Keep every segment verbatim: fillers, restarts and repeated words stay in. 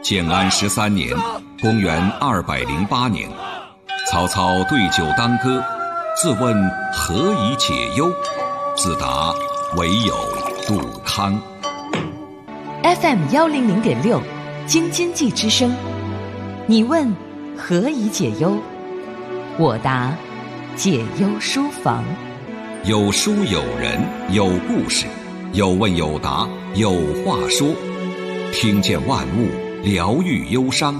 建安十三年，公元二百零八年，曹操对酒当歌，自问何以解忧，自答唯有杜康。 F M 一零零点六，京津冀之声。你问何以解忧，我答解忧书房。 有书有人有故事，有问有答有话说，听见万物，疗愈忧伤。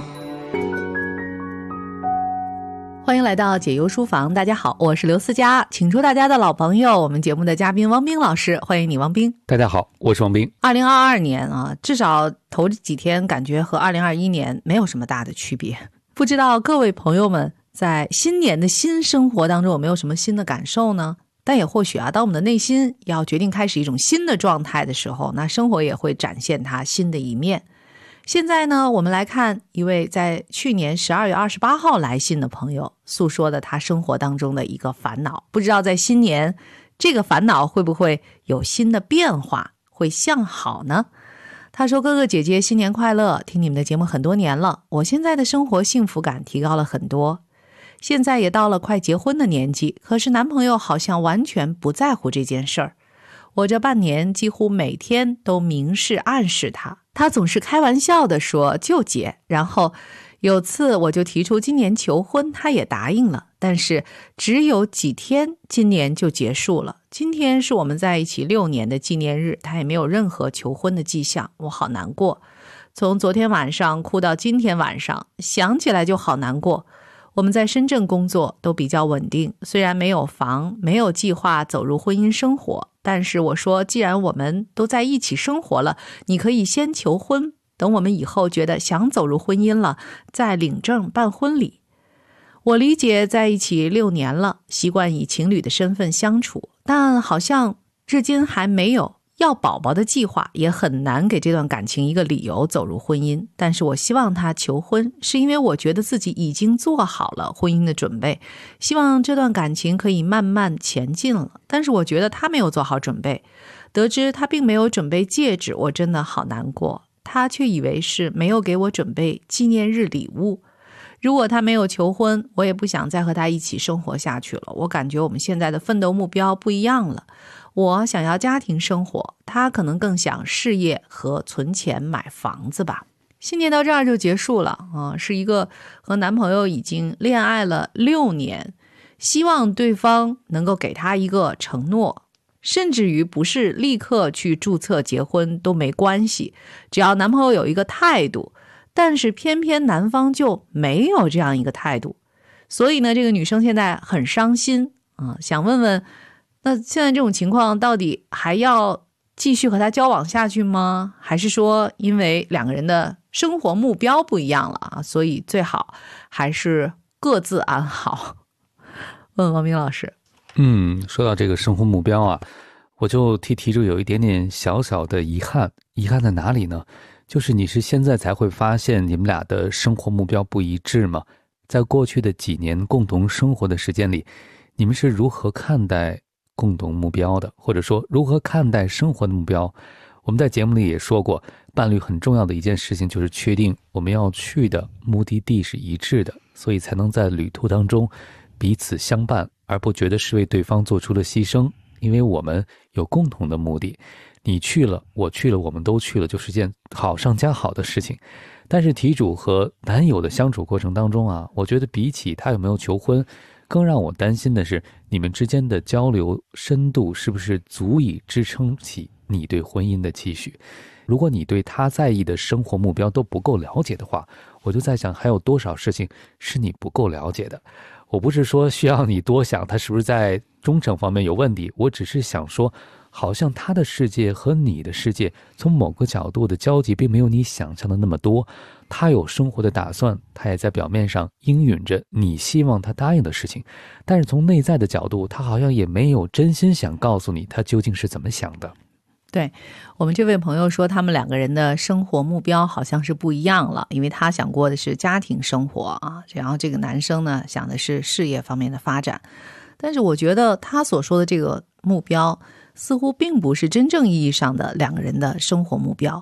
欢迎来到解忧书房，大家好，我是刘思佳，请出大家的老朋友，我们节目的嘉宾汪冰老师，欢迎你汪冰。 大家好，我是汪冰。 二零二二年啊，至少头几天感觉和二零二一年没有什么大的区别，不知道各位朋友们在新年的新生活当中有没有什么新的感受呢？但也或许啊，当我们的内心要决定开始一种新的状态的时候，那生活也会展现它新的一面。现在呢，我们来看一位在去年十二月二十八号来信的朋友诉说的他生活当中的一个烦恼，不知道在新年这个烦恼会不会有新的变化，会向好呢？他说，哥哥姐姐新年快乐，听你们的节目很多年了，我现在的生活幸福感提高了很多，现在也到了快结婚的年纪，可是男朋友好像完全不在乎这件事儿。我这半年几乎每天都明示暗示他，他总是开玩笑地说就结，然后有次我就提出今年求婚，他也答应了，但是只有几天今年就结束了。今天是我们在一起六年的纪念日，他也没有任何求婚的迹象，我好难过，从昨天晚上哭到今天晚上，想起来就好难过。我们在深圳工作都比较稳定，虽然没有房，没有计划走入婚姻生活，但是我说既然我们都在一起生活了，你可以先求婚，等我们以后觉得想走入婚姻了，再领证办婚礼。我理解在一起六年了，习惯以情侣的身份相处，但好像至今还没有要宝宝的计划，也很难给这段感情一个理由走入婚姻。但是我希望他求婚，是因为我觉得自己已经做好了婚姻的准备，希望这段感情可以慢慢前进了。但是我觉得他没有做好准备，得知他并没有准备戒指，我真的好难过。他却以为是没有给我准备纪念日礼物。如果他没有求婚，我也不想再和他一起生活下去了。我感觉我们现在的奋斗目标不一样了，我想要家庭生活，他可能更想事业和存钱买房子吧。新年到这儿就结束了啊，是一个和男朋友已经恋爱了六年，希望对方能够给他一个承诺，甚至于不是立刻去注册结婚都没关系，只要男朋友有一个态度。但是偏偏男方就没有这样一个态度，所以呢，这个女生现在很伤心啊，想问问，那现在这种情况到底还要继续和他交往下去吗？还是说因为两个人的生活目标不一样了啊，所以最好还是各自安好？问王明老师。 嗯，说到这个生活目标啊，我就替题主有一点点小小的遗憾。遗憾在哪里呢？就是你是现在才会发现你们俩的生活目标不一致吗？在过去的几年共同生活的时间里，你们是如何看待共同目标的？或者说如何看待生活的目标？我们在节目里也说过，伴侣很重要的一件事情就是确定我们要去的目的地是一致的，所以才能在旅途当中彼此相伴，而不觉得是为对方做出了牺牲，因为我们有共同的目的。你去了，我去了，我们都去了，就是件好上加好的事情。但是题主和男友的相处过程当中啊，我觉得比起他有没有求婚，更让我担心的是你们之间的交流深度是不是足以支撑起你对婚姻的期许。如果你对他在意的生活目标都不够了解的话，我就在想还有多少事情是你不够了解的。我不是说需要你多想他是不是在忠诚方面有问题，我只是想说好像他的世界和你的世界从某个角度的交集并没有你想象的那么多。他有生活的打算，他也在表面上应允着你希望他答应的事情，但是从内在的角度，他好像也没有真心想告诉你他究竟是怎么想的。 对，我们这位朋友说他们两个人的生活目标好像是不一样了，因为他想过的是家庭生活啊，然后这个男生呢想的是事业方面的发展。但是我觉得他所说的这个目标似乎并不是真正意义上的两个人的生活目标，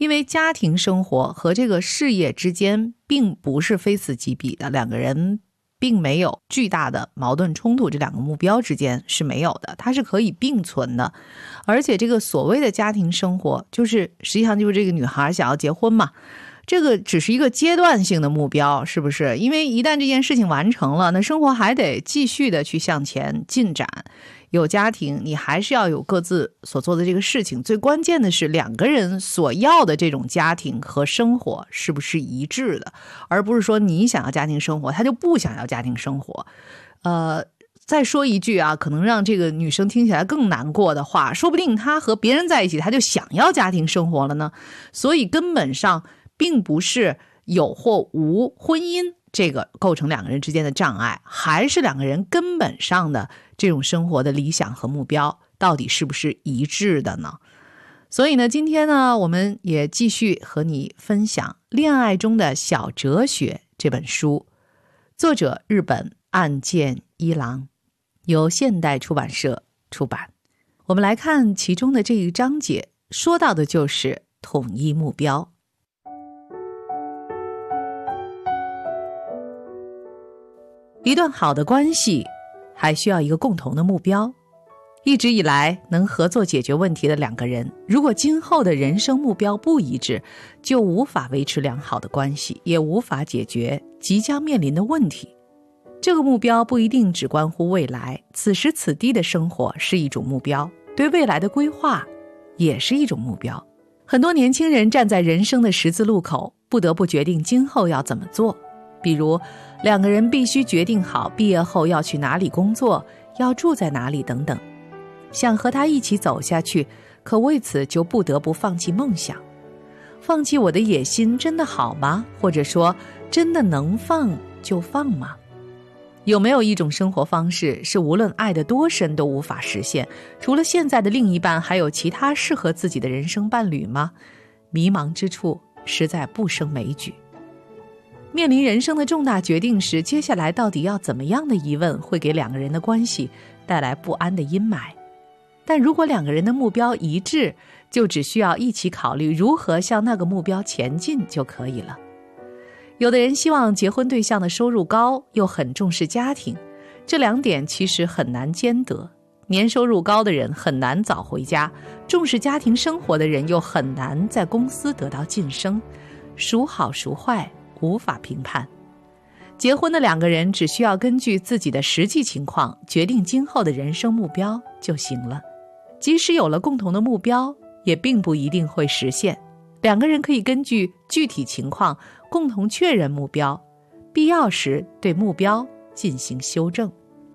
因为家庭生活和这个事业之间并不是非此即彼的，两个人并没有巨大的矛盾冲突，这两个目标之间是没有的，它是可以并存的。而且这个所谓的家庭生活，就是实际上就是这个女孩想要结婚嘛，这个只是一个阶段性的目标，是不是？因为一旦这件事情完成了，那生活还得继续的去向前进展。有家庭，你还是要有各自所做的这个事情，最关键的是两个人所要的这种家庭和生活是不是一致的，而不是说你想要家庭生活，他就不想要家庭生活。呃，再说一句啊，可能让这个女生听起来更难过的话，说不定她和别人在一起，她就想要家庭生活了呢。所以根本上并不是有或无婚姻这个构成两个人之间的障碍，还是两个人根本上的这种生活的理想和目标到底是不是一致的呢？所以呢，今天呢，我们也继续和你分享《恋爱中的小哲学》这本书，作者日本岸见一郎，由现代出版社出版。我们来看其中的这一章节，说到的就是统一目标。一段好的关系还需要一个共同的目标。一直以来能合作解决问题的两个人，如果今后的人生目标不一致，就无法维持良好的关系，也无法解决即将面临的问题。这个目标不一定只关乎未来，此时此地的生活是一种目标，对未来的规划也是一种目标。很多年轻人站在人生的十字路口，不得不决定今后要怎么做。比如两个人必须决定好毕业后要去哪里工作，要住在哪里等等。想和他一起走下去，可为此就不得不放弃梦想。放弃我的野心真的好吗？或者说真的能放就放吗？有没有一种生活方式是无论爱得多深都无法实现？除了现在的另一半，还有其他适合自己的人生伴侣吗？迷茫之处实在不胜枚举。面临人生的重大决定时，接下来到底要怎么样的疑问会给两个人的关系带来不安的阴霾。但如果两个人的目标一致，就只需要一起考虑如何向那个目标前进就可以了。有的人希望结婚对象的收入高，又很重视家庭，这两点其实很难兼得。年收入高的人很难早回家，重视家庭生活的人又很难在公司得到晋升，孰好孰坏无法评判。结婚的两个人只需要根据自己的实际情况决定今后的人生目标就行了。即使有了共同的目标，也并不一定会实现。两个人可以根据具体情况共同确认目标，必要时对目标进行修正。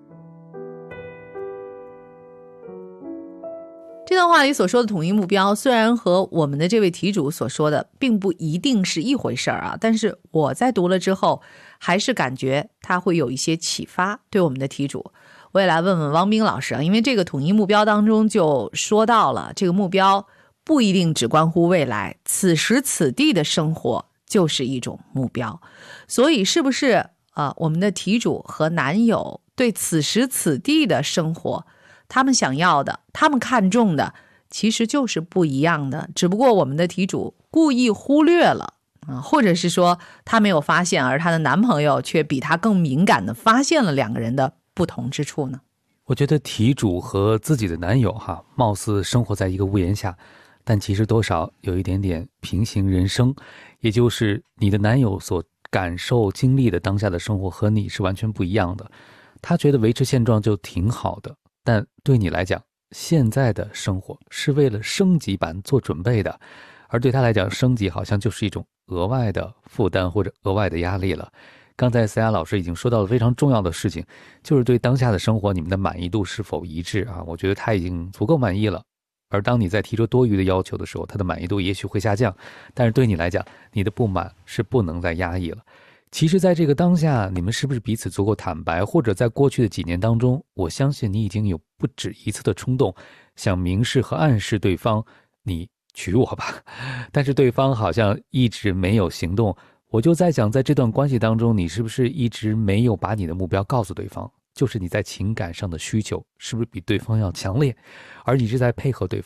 这段话里所说的统一目标，虽然和我们的这位题主所说的并不一定是一回事儿啊，但是我在读了之后，还是感觉它会有一些启发，对我们的题主。我也来问问汪冰老师啊，因为这个统一目标当中就说到了，这个目标不一定只关乎未来，此时此地的生活就是一种目标。所以是不是呃，我们的题主和男友对此时此地的生活，他们想要的，他们看重的其实就是不一样的，只不过我们的题主故意忽略了啊，或者是说她没有发现，而她的男朋友却比她更敏感地发现了两个人的不同之处呢？ 我觉得题主和自己的男友哈，貌似生活在一个屋檐下，但其实多少有一点点平行人生，也就是你的男友所感受经历的当下的生活和你是完全不一样的。他觉得维持现状就挺好的，但对你来讲，现在的生活是为了升级版做准备的，而对他来讲，升级好像就是一种额外的负担或者额外的压力了。刚才思雅老师已经说到了非常重要的事情，就是对当下的生活你们的满意度是否一致啊？我觉得他已经足够满意了，而当你在提出多余的要求的时候，他的满意度也许会下降，但是对你来讲，你的不满是不能再压抑了。其实在这个当下，你们是不是彼此足够坦白，或者在过去的几年当中，我相信你已经有不止一次的冲动想明示和暗示对方你娶我吧，但是对方好像一直没有行动。我就在想，在这段关系当中，你是不是一直没有把你的目标告诉对方，就是你在情感上的需求是不是比对方要强烈，而你是在配合对方，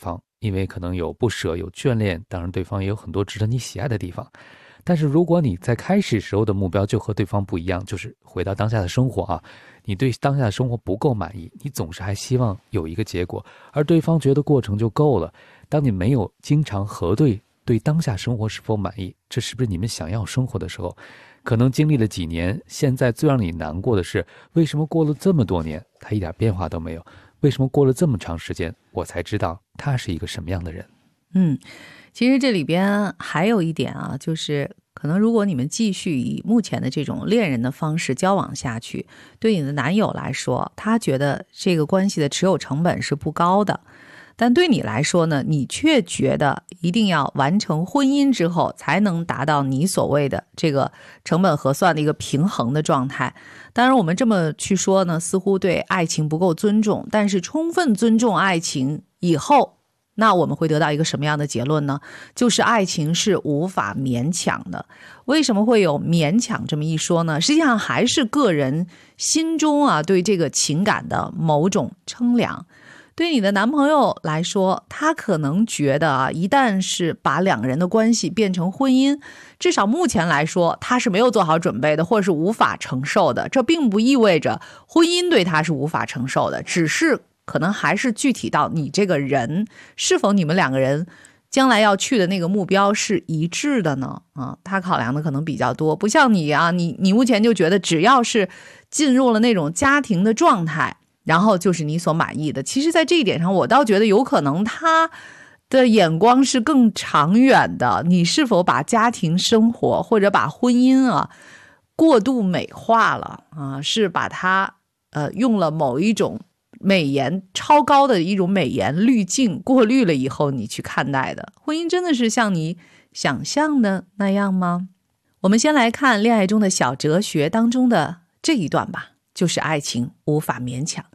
因为可能有不舍，有眷恋，当然对方也有很多值得你喜爱的地方。但是如果你在开始时候的目标就和对方不一样，就是回到当下的生活啊，你对当下的生活不够满意，你总是还希望有一个结果，而对方觉得过程就够了。当你没有经常核对对当下生活是否满意，这是不是你们想要生活的时候，可能经历了几年，现在最让你难过的是，为什么过了这么多年他一点变化都没有？为什么过了这么长时间我才知道他是一个什么样的人？ 嗯，其实这里边还有一点啊，就是可能如果你们继续以目前的这种恋人的方式交往下去，对你的男友来说，他觉得这个关系的持有成本是不高的，但对你来说呢，你却觉得一定要完成婚姻之后才能达到你所谓的这个成本核算的一个平衡的状态。当然我们这么去说呢，似乎对爱情不够尊重，但是充分尊重爱情以后，那我们会得到一个什么样的结论呢？就是爱情是无法勉强的。为什么会有勉强这么一说呢？实际上还是个人心中啊对这个情感的某种称量。对你的男朋友来说，他可能觉得啊，一旦是把两个人的关系变成婚姻，至少目前来说，他是没有做好准备的，或者是无法承受的。这并不意味着婚姻对他是无法承受的，只是可能还是具体到你这个人，是否你们两个人将来要去的那个目标是一致的呢？啊，他考量的可能比较多，不像你啊，你你目前就觉得只要是进入了那种家庭的状态，然后就是你所满意的。其实在这一点上，我倒觉得有可能他的眼光是更长远的。你是否把家庭生活或者把婚姻啊过度美化了啊？是把它呃用了某一种美颜超高的一种美颜滤镜过滤了以后你去看待的。婚姻真的是像你想象的那样吗？我们先来看恋爱中的小哲学当中的这一段吧，就是爱情无法勉强。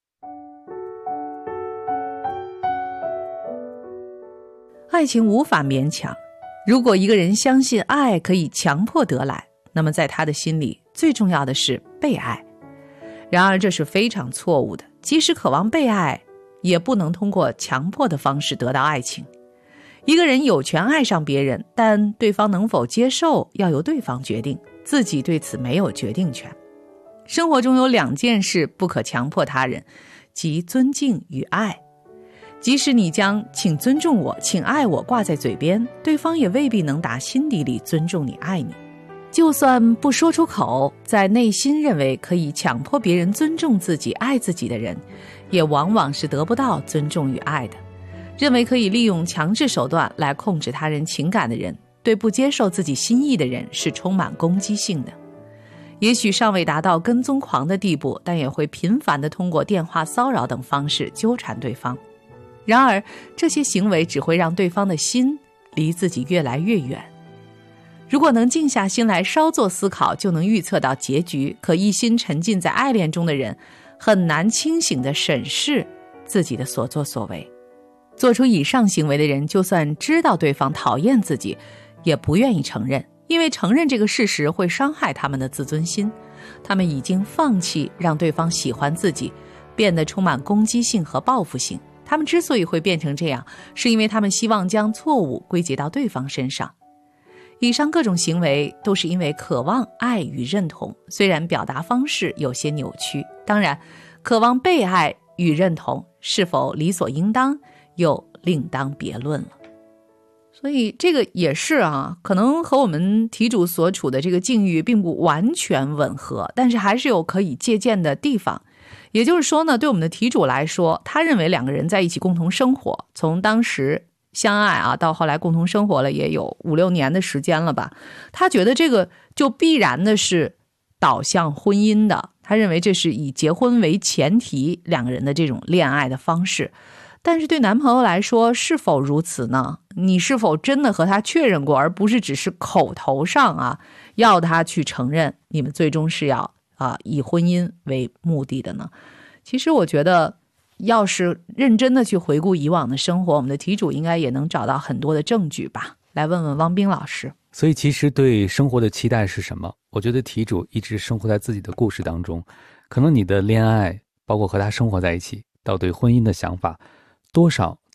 爱情无法勉强，如果一个人相信爱可以强迫得来，那么在他的心里最重要的是被爱。然而这是非常错误的，即使渴望被爱，也不能通过强迫的方式得到爱情。一个人有权爱上别人，但对方能否接受要由对方决定，自己对此没有决定权。生活中有两件事不可强迫他人，即尊敬与爱。即使你将请尊重我，请爱我挂在嘴边，对方也未必能打心底里尊重你爱你。就算不说出口，在内心认为可以强迫别人尊重自己爱自己的人，也往往是得不到尊重与爱的。认为可以利用强制手段来控制他人情感的人，对不接受自己心意的人是充满攻击性的。也许尚未达到跟踪狂的地步，但也会频繁地通过电话骚扰等方式纠缠对方。然而这些行为只会让对方的心离自己越来越远。如果能静下心来稍作思考，就能预测到结局，可一心沉浸在爱恋中的人很难清醒地审视自己的所作所为。做出以上行为的人，就算知道对方讨厌自己，也不愿意承认，因为承认这个事实会伤害他们的自尊心。他们已经放弃让对方喜欢自己，变得充满攻击性和报复性。他们之所以会变成这样，是因为他们希望将错误归结到对方身上。以上各种行为都是因为渴望爱与认同，虽然表达方式有些扭曲。当然，渴望被爱与认同是否理所应当，又另当别论了。所以这个也是啊，可能和我们题主所处的这个境遇并不完全吻合，但是还是有可以借鉴的地方。也就是说呢，对我们的题主来说，他认为两个人在一起共同生活，从当时相爱啊到后来共同生活了也有五六年的时间了吧，他觉得这个就必然的是导向婚姻的，他认为这是以结婚为前提两个人的这种恋爱的方式。但是对男朋友来说是否如此呢？你是否真的和他确认过，而不是只是口头上啊要他去承认你们最终是要啊，以婚姻为目的的呢？其实我觉得要是认真的去回顾以往的生活，我们的题主应该也能找到很多的证据吧。来问问汪冰老师。 所以其实对生活的期待是什么？我觉得题主一直生活在自己的故事当中，可能你的恋爱包括和他生活在一起到对婚姻的想法，多少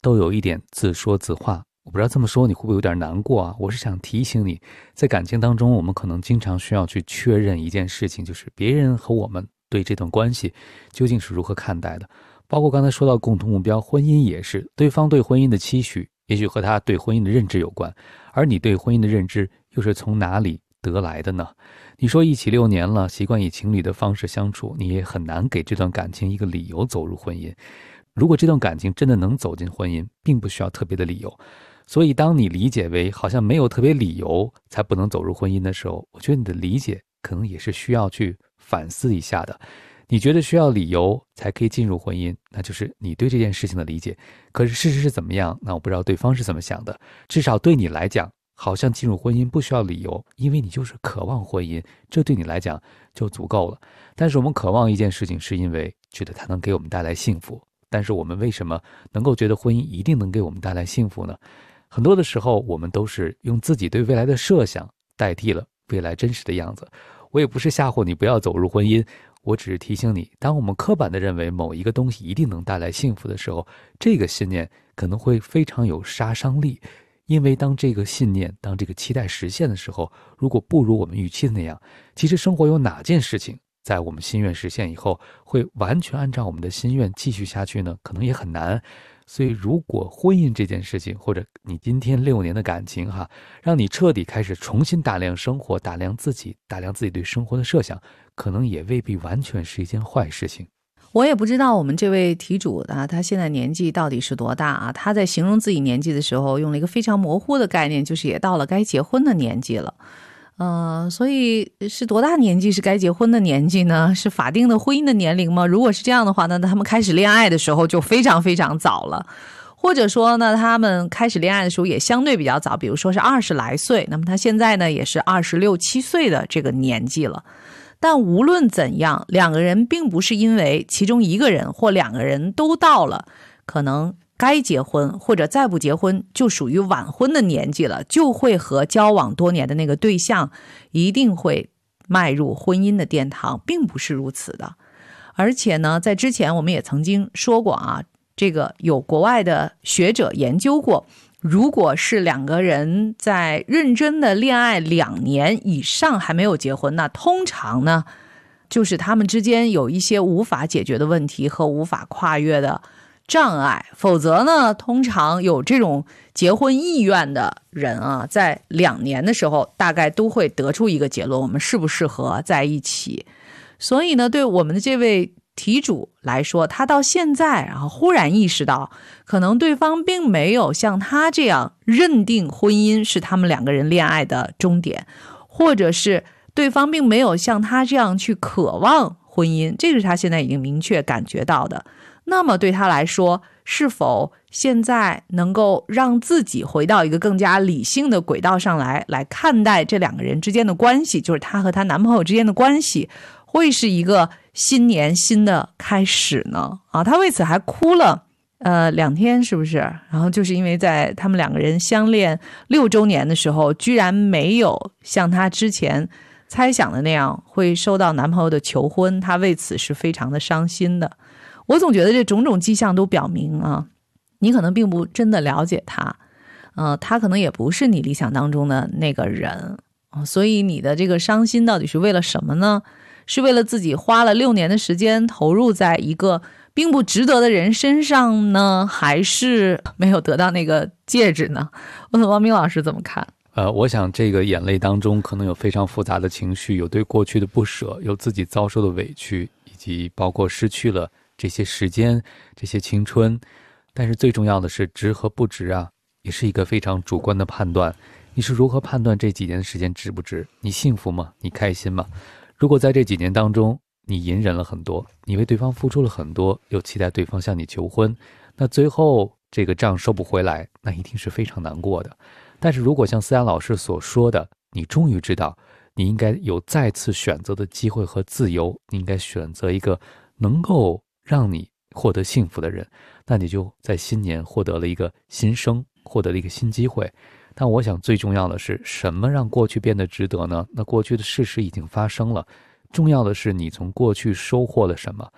都有一点自说自话。我不知道这么说你会不会有点难过啊？我是想提醒你，在感情当中，我们可能经常需要去确认一件事情，就是别人和我们对这段关系究竟是如何看待的。包括刚才说到共同目标，婚姻也是，对方对婚姻的期许也许和他对婚姻的认知有关，而你对婚姻的认知又是从哪里得来的呢？你说一起六年了，习惯以情侣的方式相处，你也很难给这段感情一个理由走入婚姻。如果这段感情真的能走进婚姻，并不需要特别的理由。所以当你理解为好像没有特别理由才不能走入婚姻的时候，我觉得你的理解可能也是需要去反思一下的。你觉得需要理由才可以进入婚姻，那就是你对这件事情的理解。可是事实是怎么样？那我不知道对方是怎么想的。至少对你来讲，好像进入婚姻不需要理由，因为你就是渴望婚姻，这对你来讲就足够了。但是我们渴望一件事情，是因为觉得它能给我们带来幸福。但是我们为什么能够觉得婚姻一定能给我们带来幸福呢？很多的时候，我们都是用自己对未来的设想代替了未来真实的样子。我也不是吓唬你不要走入婚姻，我只是提醒你，当我们刻板地认为某一个东西一定能带来幸福的时候，这个信念可能会非常有杀伤力。因为当这个信念，当这个期待实现的时候，如果不如我们预期的那样，其实生活有哪件事情在我们心愿实现以后会完全按照我们的心愿继续下去呢？可能也很难。所以如果婚姻这件事情，或者你今天六年的感情哈，让你彻底开始重新打量生活，打量自己，打量自己对生活的设想，可能也未必完全是一件坏事情。 我也不知道我们这位题主啊，他现在年纪到底是多大啊？他在形容自己年纪的时候用了一个非常模糊的概念，就是也到了该结婚的年纪了。呃，所以是多大年纪是该结婚的年纪呢？是法定的婚姻的年龄吗？如果是这样的话呢，他们开始恋爱的时候就非常非常早了。或者说呢，他们开始恋爱的时候也相对比较早，比如说是二十来岁，那么他现在呢也是二十六七岁的这个年纪了。但无论怎样，两个人并不是因为其中一个人或两个人都到了可能该结婚或者再不结婚就属于晚婚的年纪了，就会和交往多年的那个对象一定会迈入婚姻的殿堂，并不是如此的。而且呢，在之前我们也曾经说过啊，这个有国外的学者研究过，如果是两个人在认真的恋爱两年以上还没有结婚，那通常呢就是他们之间有一些无法解决的问题和无法跨越的障碍。否则呢，通常有这种结婚意愿的人啊，在两年的时候大概都会得出一个结论，我们适不适合在一起。所以呢，对我们的这位题主来说，他到现在然后忽然意识到，可能对方并没有像他这样认定婚姻是他们两个人恋爱的终点，或者是对方并没有像他这样去渴望婚姻，这个是他现在已经明确感觉到的。那么对他来说，是否现在能够让自己回到一个更加理性的轨道上来，来看待这两个人之间的关系，就是她和她男朋友之间的关系，会是一个新年新的开始呢？啊，她为此还哭了呃两天，是不是？然后就是因为在他们两个人相恋六周年的时候，居然没有像她之前猜想的那样会收到男朋友的求婚，她为此是非常的伤心的。我总觉得这种种迹象都表明啊，你可能并不真的了解他，呃，他可能也不是你理想当中的那个人，呃、所以你的这个伤心到底是为了什么呢？是为了自己花了六年的时间投入在一个并不值得的人身上呢，还是没有得到那个戒指呢？问问王明老师怎么看？ 呃，我想这个眼泪当中可能有非常复杂的情绪，有对过去的不舍，有自己遭受的委屈，以及包括失去了这些时间，这些青春。但是最重要的是值和不值啊，也是一个非常主观的判断。你是如何判断这几年的时间值不值？你幸福吗？你开心吗？如果在这几年当中你隐忍了很多，你为对方付出了很多，又期待对方向你求婚，那最后这个账收不回来，那一定是非常难过的。但是如果像思阳老师所说的，你终于知道你应该有再次选择的机会和自由，你应该选择一个能够让你获得幸福的人，那你就在新年获得了一个新生，获得了一个新机会。但我想最重要的是什么让过去变得值得呢？那过去的事实已经发生了，重要的是你从过去收获了什么。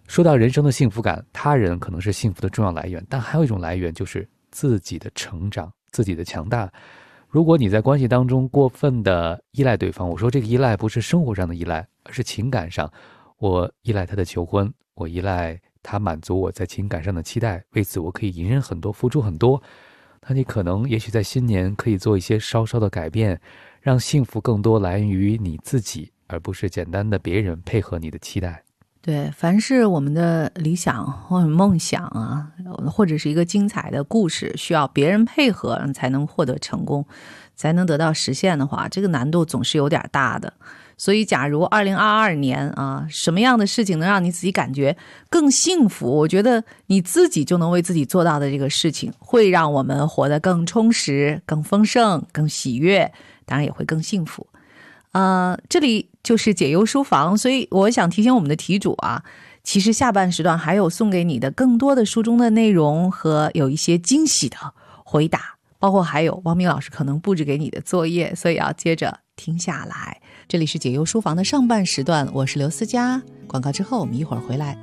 说到人生的幸福感，他人可能是幸福的重要来源，但还有一种来源就是自己的成长，自己的强大。如果你在关系当中过分的依赖对方，我说这个依赖不是生活上的依赖，而是情感上，我依赖他的求婚，我依赖他满足我在情感上的期待，为此我可以隐忍很多，付出很多。那你可能也许在新年可以做一些稍稍的改变，让幸福更多来源于你自己，而不是简单的别人配合你的期待。 对，凡是我们的理想或者梦想啊，或者是一个精彩的故事，需要别人配合才能获得成功，才能得到实现的话，这个难度总是有点大的。所以假如二零二二年啊，什么样的事情能让你自己感觉更幸福，我觉得你自己就能为自己做到的这个事情，会让我们活得更充实、更丰盛、更喜悦，当然也会更幸福。呃，这里就是解忧书房，所以我想提醒我们的题主啊，其实下半时段还有送给你的更多的书中的内容和有一些惊喜的回答，包括还有汪明老师可能布置给你的作业，所以要接着听下来。这里是解忧书房的上半时段，我是刘思佳。广告之后我们一会儿回来。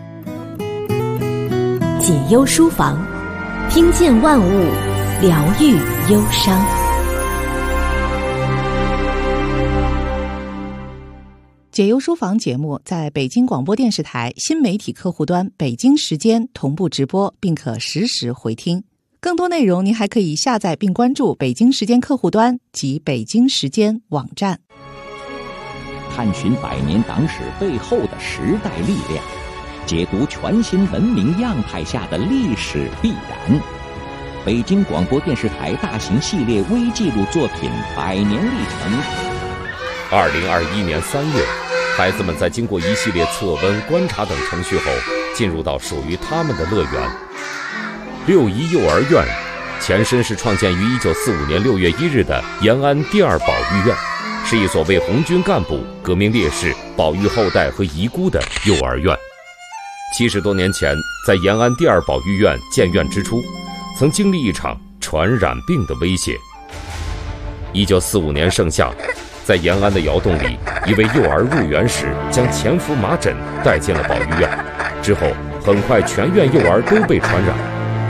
解忧书房，听见万物，疗愈忧伤。 解忧书房节目在北京广播电视台新媒体客户端北京时间同步直播，并可实时回听。更多内容您还可以下载并关注北京时间客户端及北京时间网站。 探寻百年党史背后的时代力量，解读全新文明样态下的历史必然。北京广播电视台大型系列微纪录作品《百年历程》。 二零二一年三月，孩子们在经过一系列测温、观察等程序后，进入到属于他们的乐园。六一幼儿园前身是创建于一九四五年六月一日的延安第二保育院，是一所为红军干部、革命烈士保育后代和遗孤的幼儿园。七十多年前，在延安第二保育院建院之初，曾经历一场传染病的威胁。一九四五年盛夏，在延安的窑洞里，一位幼儿入园时将潜伏麻疹带进了保育院，之后很快全院幼儿都被传染。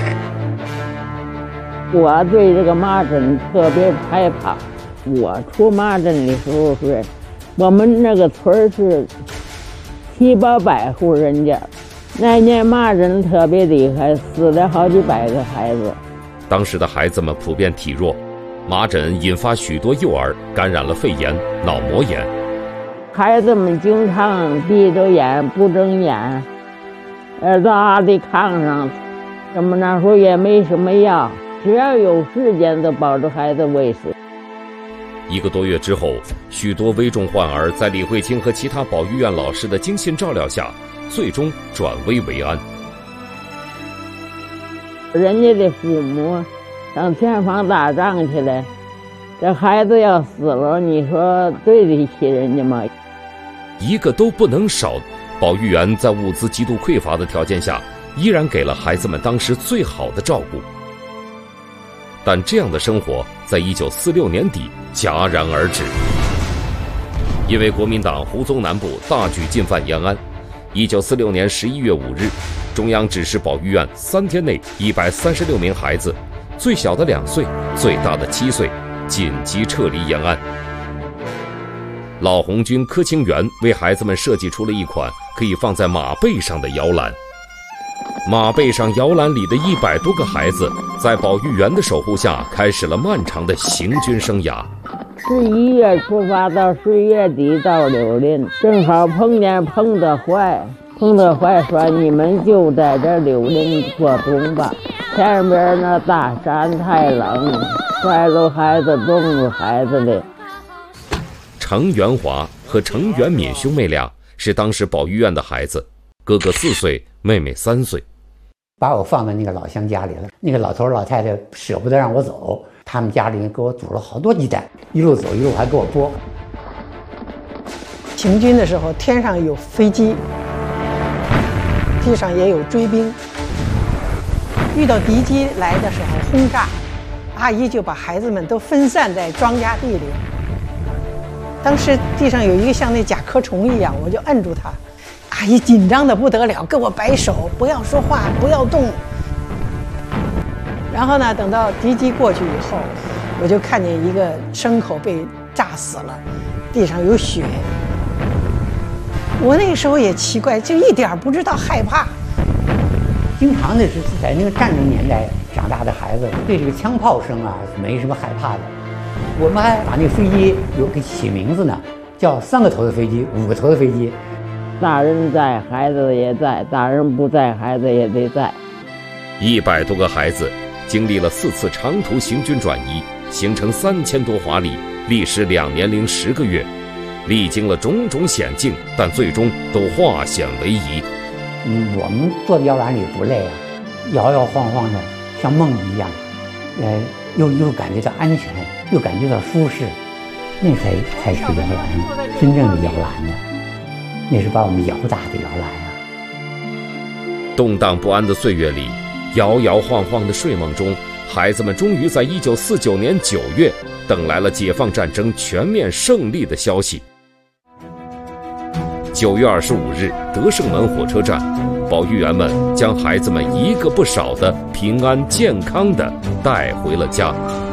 我对这个麻疹特别害怕。我出麻疹的时候是，我们那个村是七八百户人家，那年麻疹特别厉害，死了好几百个孩子。 当时的孩子们普遍体弱，麻疹引发许多幼儿感染了肺炎、脑膜炎。 孩子们经常闭着眼不睁眼，呃，拉在炕上，怎么那时候也没什么药，只要有时间都抱着孩子喂食。 一个多月之后，许多危重患儿在李慧清和其他保育院老师的精心照料下，最终转危为安。 人家的父母上前方打仗去了，这孩子要死了，你说对得起人家吗？ 一个都不能少，保育员在物资极度匮乏的条件下，依然给了孩子们当时最好的照顾。但这样的生活在一九四六年底戛然而止，因为国民党胡宗南部大举进犯延安。一九四六年十一月五日，中央指示保育院三天内一百三十六名孩子，最小的两岁，最大的七岁，紧急撤离延安。老红军柯清源为孩子们设计出了一款可以放在马背上的摇篮。马背上摇篮里的一百多个孩子，在保育员的守护下，开始了漫长的行军生涯。 十一月出发到十月底到柳林，正好碰见彭德怀。彭德怀说：“你们就在这柳林过冬吧，前边那大山太冷，摔着孩子冻着孩子的。” 程元华和程元敏兄妹俩是当时保育院的孩子，哥哥四岁，妹妹三岁。 把我放在那个老乡家里了，那个老头老太太舍不得让我走，他们家里人给我煮了好多鸡蛋，一路走一路还给我剥。 行军的时候，天上有飞机，地上也有追兵。遇到敌机来的时候轰炸，阿姨就把孩子们都分散在庄稼地里。当时地上有一个像那甲壳虫一样，我就摁住它， 阿姨紧张的不得了，给我摆手，不要说话，不要动。然后呢，等到敌机过去以后，我就看见一个牲口被炸死了，地上有血。我那个时候也奇怪，就一点不知道害怕。 经常的是在那个战争年代长大的孩子，对这个枪炮声啊没什么害怕的。我们还把那个飞机有给起名字呢，叫三个头的飞机，五个头的飞机。 大人在，孩子也在；大人不在，孩子也得在。 一百多个孩子经历了四次长途行军转移，行程三千多华里，历时两年零十个月，历经了种种险境，但最终都化险为夷。 嗯，我们坐在摇篮里不累啊，摇摇晃晃的像梦一样，呃，又又感觉到安全，又感觉到舒适，那才才是摇篮，真正的摇篮呢。那是把我们摇大的摇篮啊！ 动荡不安的岁月里，摇摇晃晃的睡梦中，孩子们终于在一九四九年九月等来了解放战争全面胜利的消息。九月二十五日，德胜门火车站，保育员们将孩子们一个不少的平安健康地带回了家。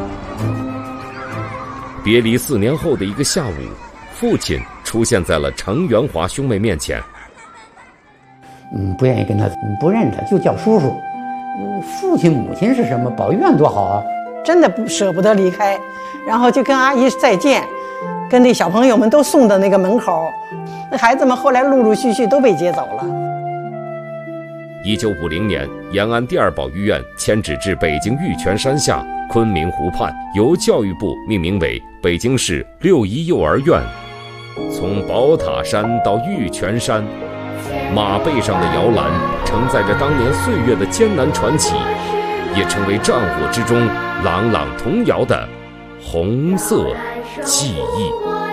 别离四年后的一个下午，父亲出现在了程元华兄妹面前。 嗯，不愿意跟他，不认他，就叫叔叔。嗯，父亲母亲是什么？保育员多好啊！ 真的不舍不得离开，然后就跟阿姨再见，跟那小朋友们都送到那个门口。那孩子们后来陆陆续续都被接走了。 一九五零年，延安第二保育院迁址至北京玉泉山下昆明湖畔，由教育部命名为北京市六一幼儿园。从宝塔山到玉泉山，马背上的摇篮承载着当年岁月的艰难传奇，也成为战火之中朗朗童谣的红色记忆。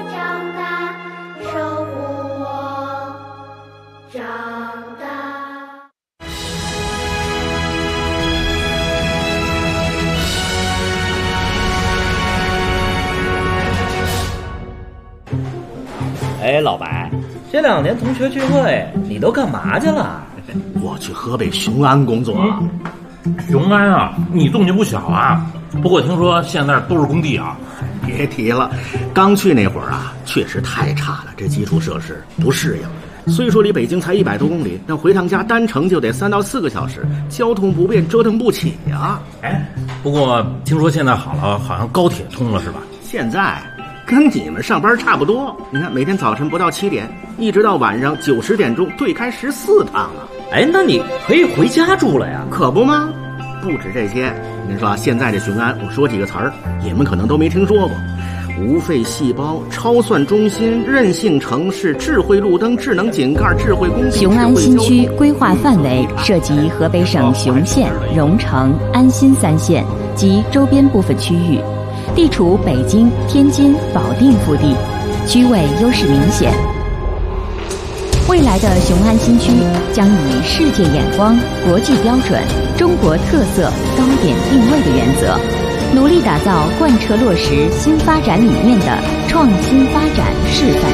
哎，老白，这两年同学聚会你都干嘛去了？ 我去河北雄安工作。 嗯、雄安啊，你动静不小啊。不过听说现在都是工地啊。 别提了，刚去那会儿啊，确实太差了，这基础设施不适应。虽说离北京才一百多公里，但回趟家单程就得三到四个小时，交通不便，折腾不起呀。 哎，不过听说现在好了，好像高铁通了是吧？ 现在跟你们上班差不多，你看每天早晨不到七点，一直到晚上九十点钟，对开十四趟啊！ 哎，那你可以回家住了呀？ 可不吗？不止这些，您说现在这雄安，我说几个词儿，你们可能都没听说过：无废细胞、超算中心、韧性城市、智慧路灯、智能井盖、智慧工地。 雄安新区规划范围涉及河北省雄县、荣成、安新三县及周边部分区域。地处北京、天津、保定腹地，区位优势明显。未来的雄安新区将以世界眼光、国际标准、中国特色高点定位的原则，努力打造贯彻落实新发展理念的创新发展示范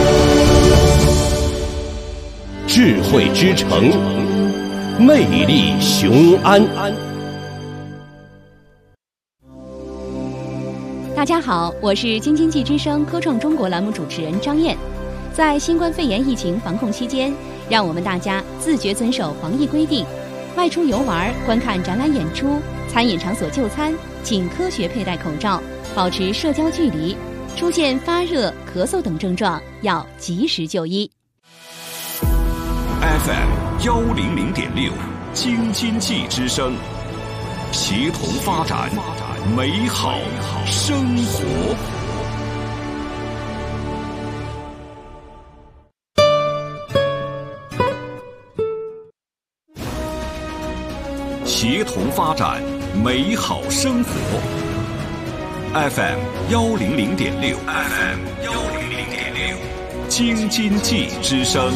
区。 智慧之城，魅力雄安。 大家好，我是京津冀之声科创中国栏目主持人张燕。在新冠肺炎疫情防控期间，让我们大家自觉遵守防疫规定，外出游玩、观看展览演出、餐饮场所就餐，请科学佩戴口罩，保持社交距离。出现发热、咳嗽等症状，要及时就医。 F M 幺零零点六，京津冀之声，协同发展，美好生活。协同发展，美好生活。F M 幺零零点六 ，F M 幺零零点六，京津冀之声。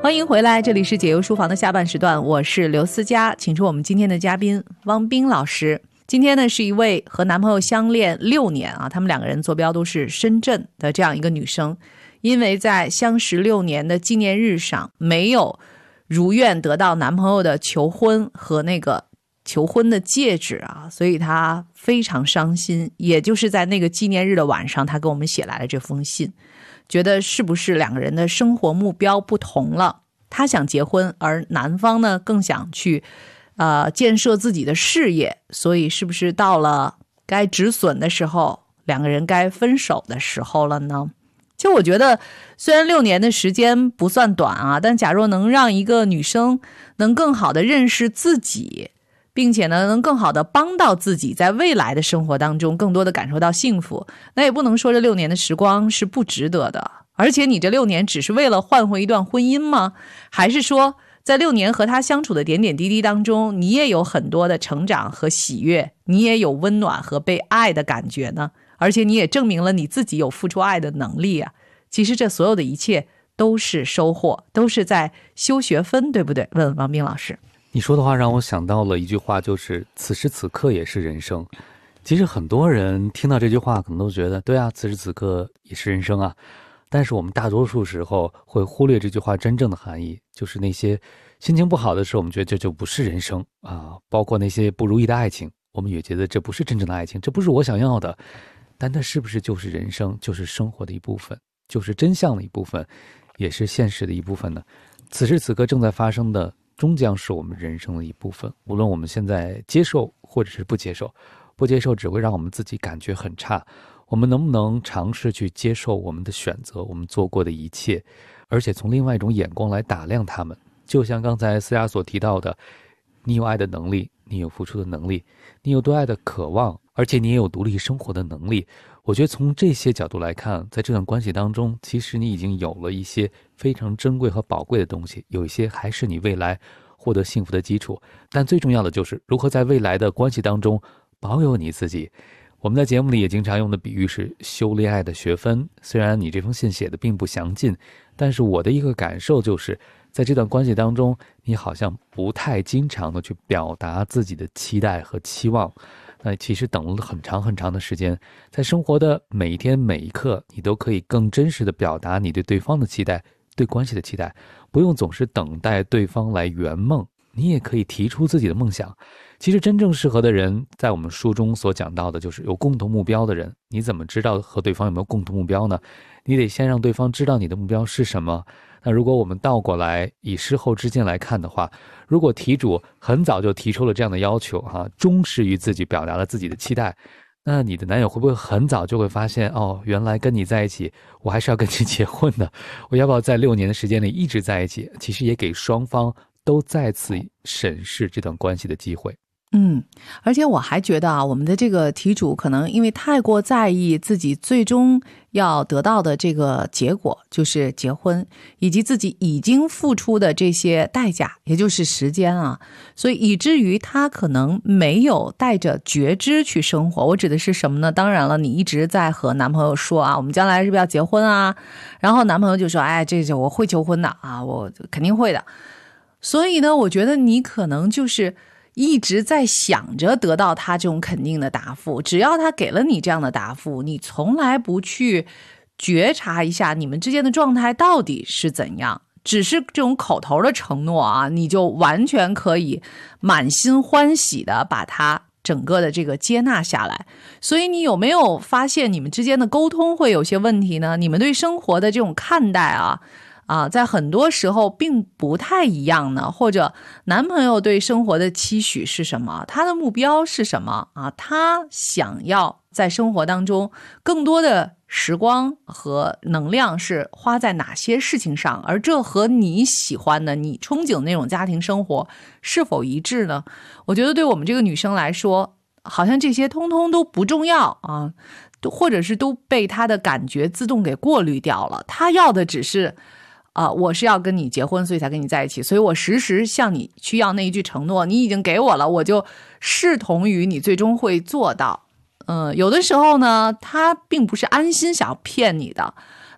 欢迎回来，这里是解忧书房的下半时段，我是刘思佳，请出我们今天的嘉宾汪冰老师。今天呢是一位和男朋友相恋六年啊，他们两个人坐标都是深圳的这样一个女生，因为在相识六年的纪念日上没有如愿得到男朋友的求婚和那个求婚的戒指啊，所以她非常伤心。也就是在那个纪念日的晚上，她给我们写来了这封信，觉得是不是两个人的生活目标不同了？她想结婚，而男方呢更想去呃建设自己的事业，所以是不是到了该止损的时候，两个人该分手的时候了呢？其实我觉得虽然六年的时间不算短啊，但假若能让一个女生能更好的认识自己，并且呢能更好的帮到自己在未来的生活当中更多的感受到幸福，那也不能说这六年的时光是不值得的。而且你这六年只是为了换回一段婚姻吗？还是说在六年和他相处的点点滴滴当中，你也有很多的成长和喜悦，你也有温暖和被爱的感觉呢？而且你也证明了你自己有付出爱的能力啊！其实这所有的一切都是收获，都是在修学分，对不对？问问王冰老师。 你说的话让我想到了一句话，就是此时此刻也是人生。其实很多人听到这句话可能都觉得对啊，此时此刻也是人生啊，但是我们大多数时候会忽略这句话真正的含义，就是那些心情不好的时候我们觉得这就不是人生啊，包括那些不如意的爱情，我们也觉得这不是真正的爱情，这不是我想要的。但它是不是就是人生，就是生活的一部分，就是真相的一部分，也是现实的一部分呢？此时此刻正在发生的终将是我们人生的一部分，无论我们现在接受或者是不接受，不接受只会让我们自己感觉很差。我们能不能尝试去接受我们的选择，我们做过的一切，而且从另外一种眼光来打量他们？就像刚才思佳所提到的，你有爱的能力，你有付出的能力，你有对爱的渴望，而且你也有独立生活的能力。我觉得从这些角度来看，在这段关系当中，其实你已经有了一些非常珍贵和宝贵的东西，有一些还是你未来获得幸福的基础。但最重要的就是如何在未来的关系当中保有你自己。我们在节目里也经常用的比喻是修恋爱的学分，虽然你这封信写的并不详尽，但是我的一个感受就是在这段关系当中，你好像不太经常的去表达自己的期待和期望。那其实等了很长很长的时间，在生活的每一天每一刻，你都可以更真实的表达你对对方的期待，对关系的期待，不用总是等待对方来圆梦，你也可以提出自己的梦想。其实真正适合的人，在我们书中所讲到的就是有共同目标的人。你怎么知道和对方有没有共同目标呢？你得先让对方知道你的目标是什么。那如果我们倒过来以事后之见来看的话，如果题主很早就提出了这样的要求哈、啊，忠实于自己，表达了自己的期待，那你的男友会不会很早就会发现，哦，原来跟你在一起我还是要跟你结婚的，我要不要在六年的时间里一直在一起？其实也给双方都再次审视这段关系的机会。 嗯，而且我还觉得啊，我们的这个题主可能因为太过在意自己最终要得到的这个结果，就是结婚，以及自己已经付出的这些代价，也就是时间啊，所以以至于他可能没有带着觉知去生活。我指的是什么呢？当然了，你一直在和男朋友说啊，我们将来是不是要结婚啊？然后男朋友就说，哎，这这我会求婚的啊，我肯定会的。所以呢，我觉得你可能就是一直在想着得到他这种肯定的答复，只要他给了你这样的答复，你从来不去觉察一下你们之间的状态到底是怎样，只是这种口头的承诺啊，你就完全可以满心欢喜的把它整个的这个接纳下来。所以你有没有发现你们之间的沟通会有些问题呢？你们对生活的这种看待啊啊，在很多时候并不太一样呢？或者男朋友对生活的期许是什么？他的目标是什么啊？他想要在生活当中更多的时光和能量是花在哪些事情上？而这和你喜欢的、你憧憬的那种家庭生活是否一致呢？我觉得对我们这个女生来说，好像这些通通都不重要啊，或者是都被她的感觉自动给过滤掉了。她要的只是啊、呃，我是要跟你结婚，所以才跟你在一起，所以我时时向你去要那一句承诺，你已经给我了，我就视同于你最终会做到。嗯、呃，有的时候呢，他并不是安心想要骗你的，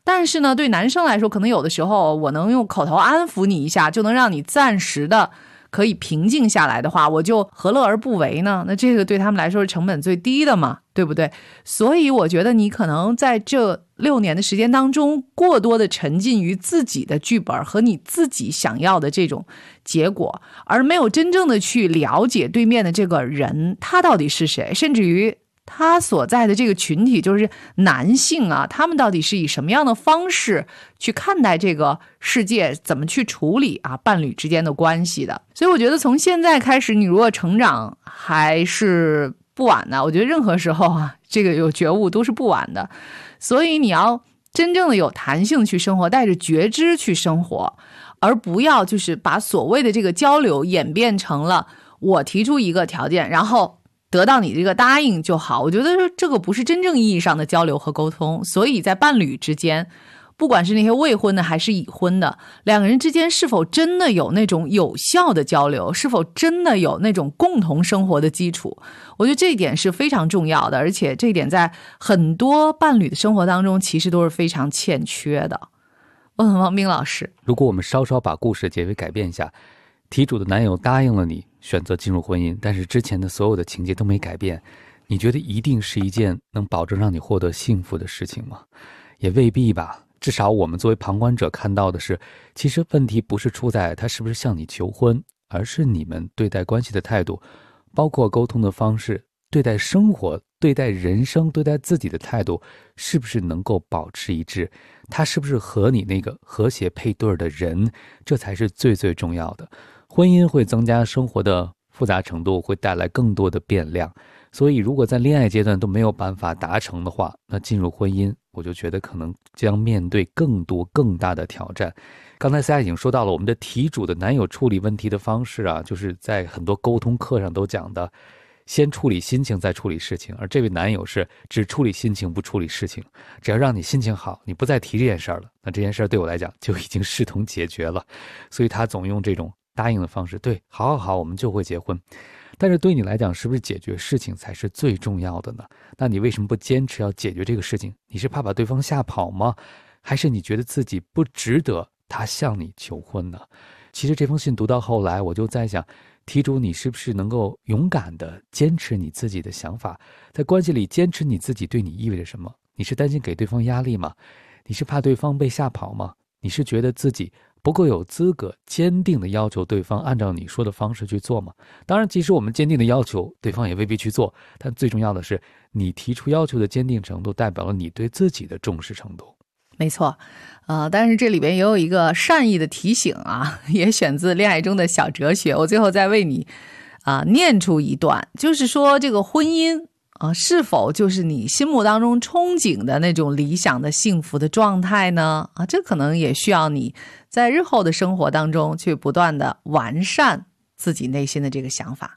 但是呢，对男生来说，可能有的时候我能用口头安抚你一下，就能让你暂时的可以平静下来的话，我就何乐而不为呢？那这个对他们来说是成本最低的嘛，对不对？所以我觉得你可能在这六年的时间当中，过多的沉浸于自己的剧本和你自己想要的这种结果，而没有真正的去了解对面的这个人，他到底是谁，甚至于他所在的这个群体，就是男性啊，他们到底是以什么样的方式去看待这个世界，怎么去处理啊伴侣之间的关系的。所以我觉得从现在开始，你如果成长还是不晚的，我觉得任何时候啊，这个有觉悟都是不晚的。所以你要真正的有弹性去生活，带着觉知去生活，而不要就是把所谓的这个交流演变成了我提出一个条件，然后得到你这个答应就好。我觉得这个不是真正意义上的交流和沟通。所以在伴侣之间，不管是那些未婚的还是已婚的，两个人之间是否真的有那种有效的交流，是否真的有那种共同生活的基础，我觉得这一点是非常重要的。而且这一点在很多伴侣的生活当中其实都是非常欠缺的。问问王斌老师， 如果我们稍稍把故事结尾改变一下，题主的男友答应了你选择进入婚姻，但是之前的所有的情节都没改变，你觉得一定是一件能保证让你获得幸福的事情吗？也未必吧。至少我们作为旁观者看到的是，其实问题不是出在他是不是向你求婚，而是你们对待关系的态度，包括沟通的方式，对待生活、对待人生、对待自己的态度，是不是能够保持一致，他是不是和你那个和谐配对的人，这才是最最重要的。婚姻会增加生活的复杂程度，会带来更多的变量，所以如果在恋爱阶段都没有办法达成的话，那进入婚姻我就觉得可能将面对更多更大的挑战。刚才大家已经说到了我们的题主的男友处理问题的方式啊，就是在很多沟通课上都讲的，先处理心情再处理事情，而这位男友是只处理心情不处理事情，只要让你心情好，你不再提这件事儿了，那这件事儿对我来讲就已经视同解决了。所以他总用这种答应的方式，对，好好好，我们就会结婚。但是对你来讲，是不是解决事情才是最重要的呢？那你为什么不坚持要解决这个事情？你是怕把对方吓跑吗？还是你觉得自己不值得他向你求婚呢？其实这封信读到后来，我就在想，题主你是不是能够勇敢地坚持你自己的想法，在关系里坚持你自己对你意味着什么？你是担心给对方压力吗？你是怕对方被吓跑吗？你是觉得自己不够有资格坚定地要求对方按照你说的方式去做吗？当然，即使我们坚定的要求，对方也未必去做，但最重要的是，你提出要求的坚定程度代表了你对自己的重视程度。 没错，呃，但是这里边也有一个善意的提醒啊，也选自恋爱中的小哲学。我最后再为你啊、呃、念出一段，就是说这个婚姻啊、呃，是否就是你心目当中憧憬的那种理想的幸福的状态呢？啊，这可能也需要你在日后的生活当中去不断的完善自己内心的这个想法。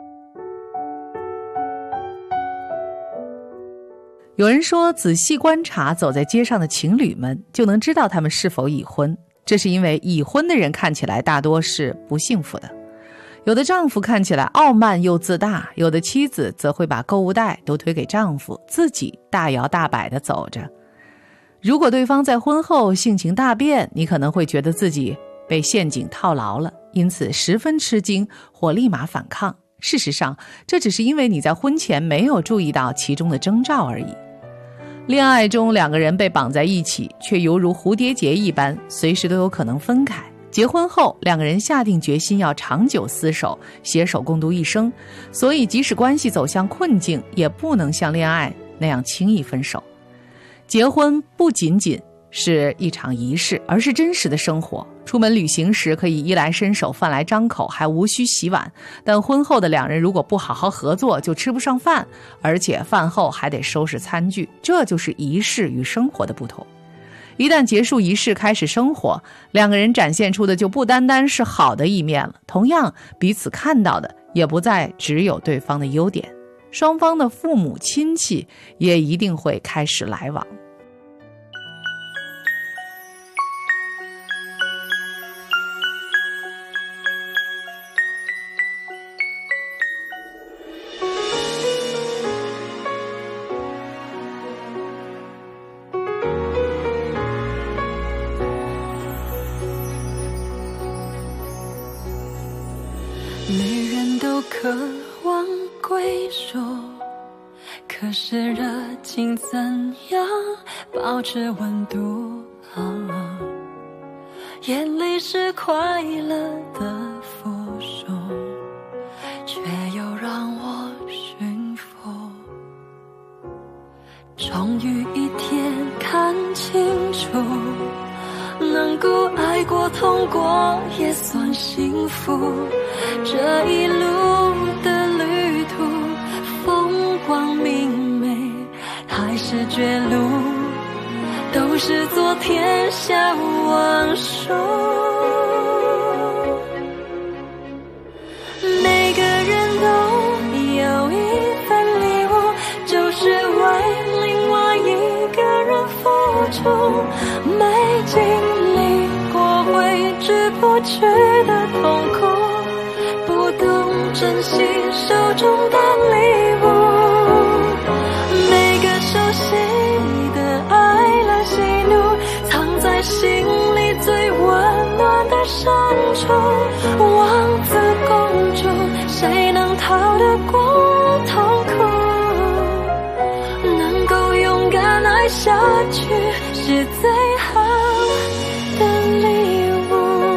有人说，仔细观察走在街上的情侣们，就能知道他们是否已婚。这是因为已婚的人看起来大多是不幸福的。有的丈夫看起来傲慢又自大，有的妻子则会把购物袋都推给丈夫，自己大摇大摆地走着。如果对方在婚后性情大变，你可能会觉得自己被陷阱套牢了，因此十分吃惊或立马反抗。事实上，这只是因为你在婚前没有注意到其中的征兆而已。恋爱中两个人被绑在一起，却犹如蝴蝶结一般，随时都有可能分开。结婚后，两个人下定决心要长久厮守，携手共度一生，所以即使关系走向困境，也不能像恋爱那样轻易分手。结婚不仅仅是一场仪式，而是真实的生活。出门旅行时可以衣来伸手饭来张口，还无需洗碗，但婚后的两人如果不好好合作，就吃不上饭，而且饭后还得收拾餐具。这就是仪式与生活的不同。一旦结束仪式，开始生活，两个人展现出的就不单单是好的一面了，同样彼此看到的也不再只有对方的优点。双方的父母亲戚也一定会开始来往。 女人都渴望归属，可是热情怎样保持温度？啊，眼泪是快乐的附属，却又让我驯服。终于一天看清楚，能够爱过痛过也算幸福。这一路的旅途，风光明媚还是绝路，都是昨天下往事。每个人都有一份礼物，就是为另外一个人付出。没经历过挥之不去的痛苦，不懂珍惜手中的礼物。每个熟悉的爱乐喜怒，藏在心里最温暖的深处。王子公主，谁能逃得过痛苦？能够勇敢爱下去，是最好的礼物。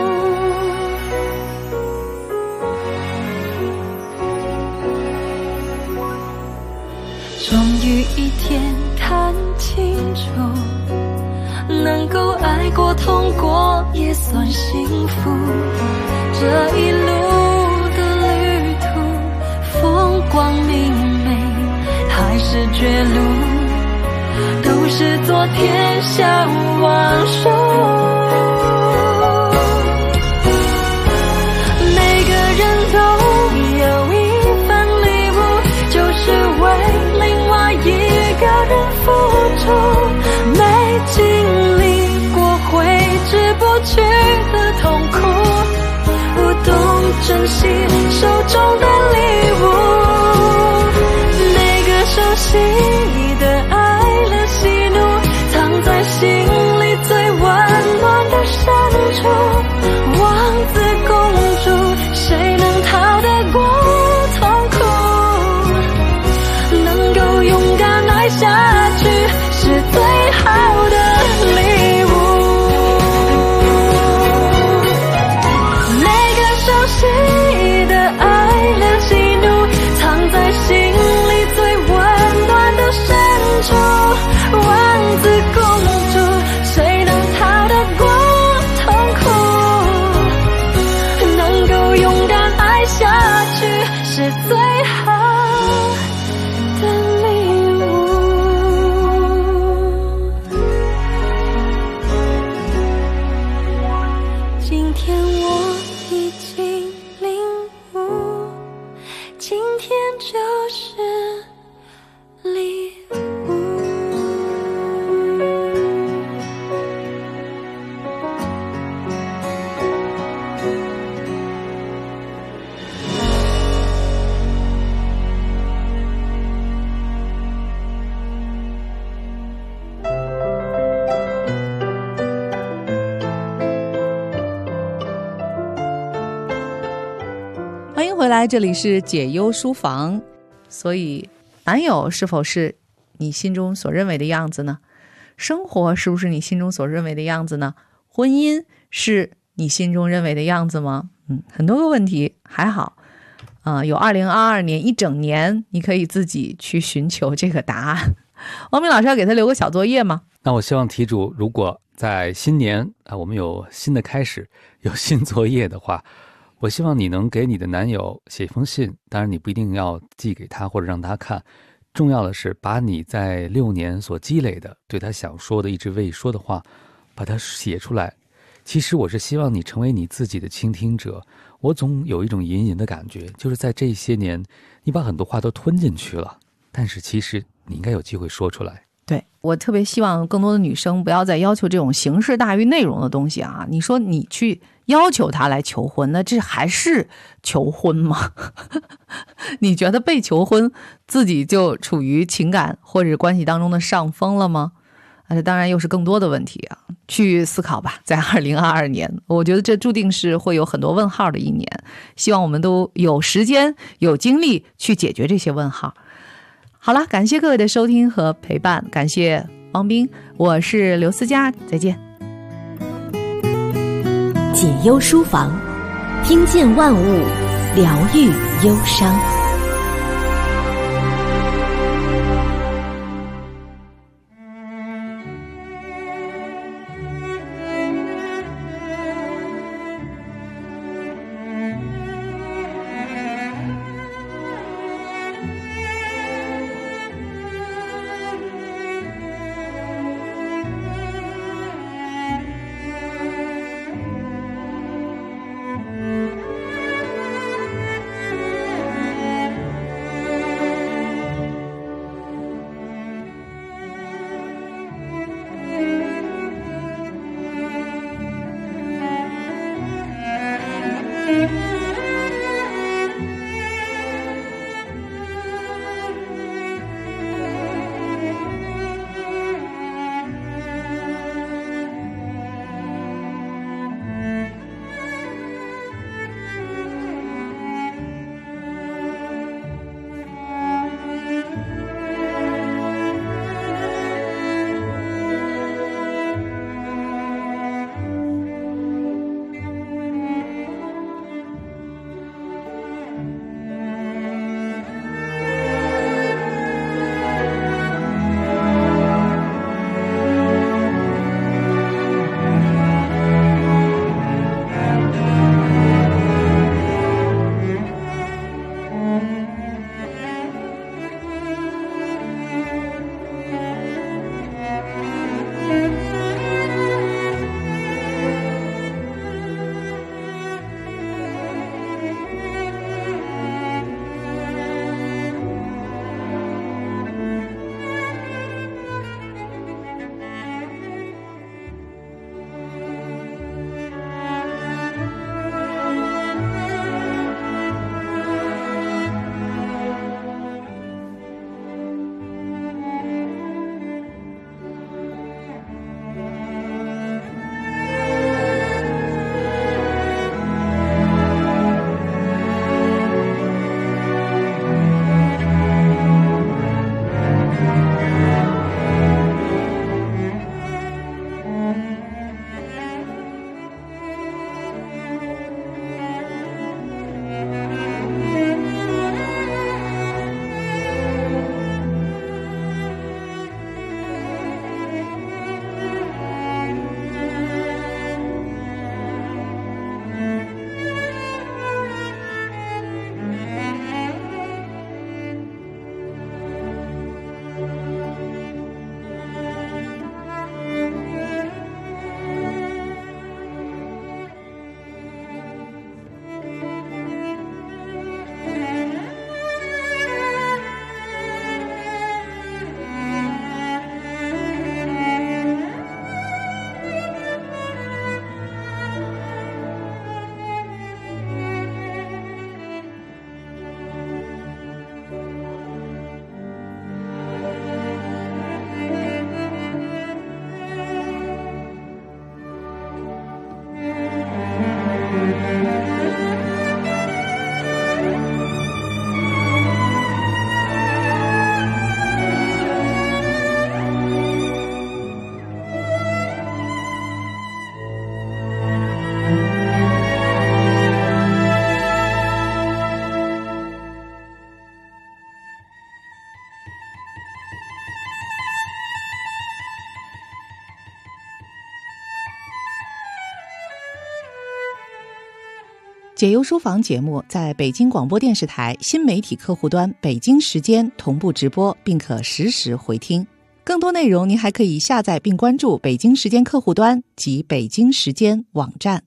终于一天看清楚，能够爱过痛过也算幸福。这一路的旅途，风光明媚还是绝路，都是昨天下往事。每个人都有一份礼物，就是为另外一个人付出。没经历过挥之不去的痛苦，不懂珍惜手中的礼物。每个熟悉的爱乐喜怒，藏在心里最温暖的深处。王子公主，谁能逃得过痛苦？能够勇敢爱下去，是最好的礼物。每个熟悉的爱乐喜怒，藏在心里最温暖的深处。王子公主，谁能逃得过痛苦？能够勇敢爱下去，是最好的礼物。今天我已经领悟，今天就是礼物。 欢迎回来，这里是解忧书房。所以男友是否是你心中所认为的样子呢？生活是不是你心中所认为的样子呢？婚姻是你心中认为的样子吗？嗯，很多个问题，还好啊、呃，有二零二二年一整年，你可以自己去寻求这个答案。王明老师要给他留个小作业吗？ 那我希望题主如果在新年啊，我们有新的开始，有新作业的话，我希望你能给你的男友写一封信，当然你不一定要寄给他或者让他看，重要的是把你在六年所积累的对他想说的一直未说的话把它写出来。其实我是希望你成为你自己的倾听者。我总有一种隐隐的感觉，就是在这些年你把很多话都吞进去了，但是其实你应该有机会说出来。 对，我特别希望更多的女生不要再要求这种形式大于内容的东西啊！你说你去要求他来求婚，那这还是求婚吗？你觉得被求婚自己就处于情感或者关系当中的上风了吗？ 而且当然又是更多的问题啊，去思考吧。在二零二二年，我觉得这注定是会有很多问号的一年，希望我们都有时间有精力去解决这些问号。好了，感谢各位的收听和陪伴，感谢汪斌，我是刘思佳，再见。 解忧书房，听见万物，疗愈忧伤。 解忧书房节目在北京广播电视台新媒体客户端北京时间同步直播，并可实时回听。更多内容您还可以下载并关注北京时间客户端及北京时间网站。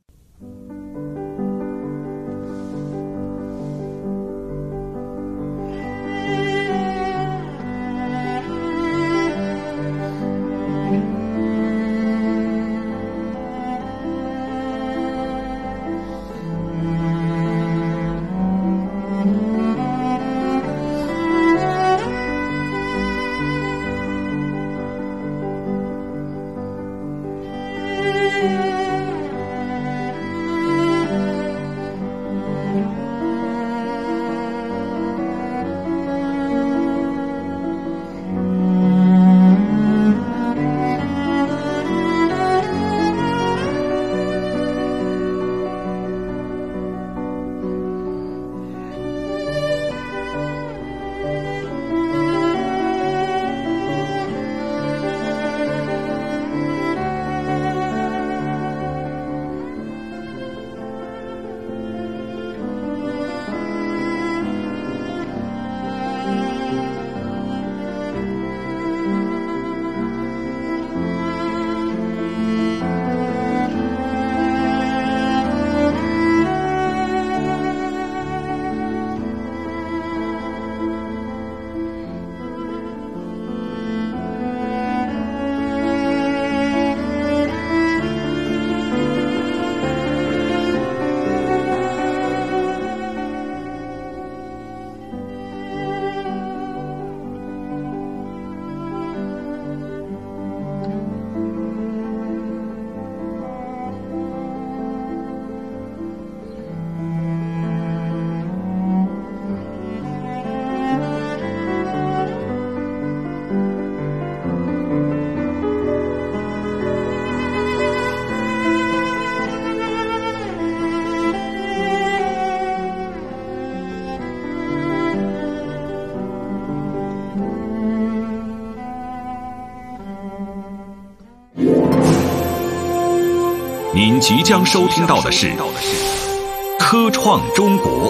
即将收听到的是《科创中国》。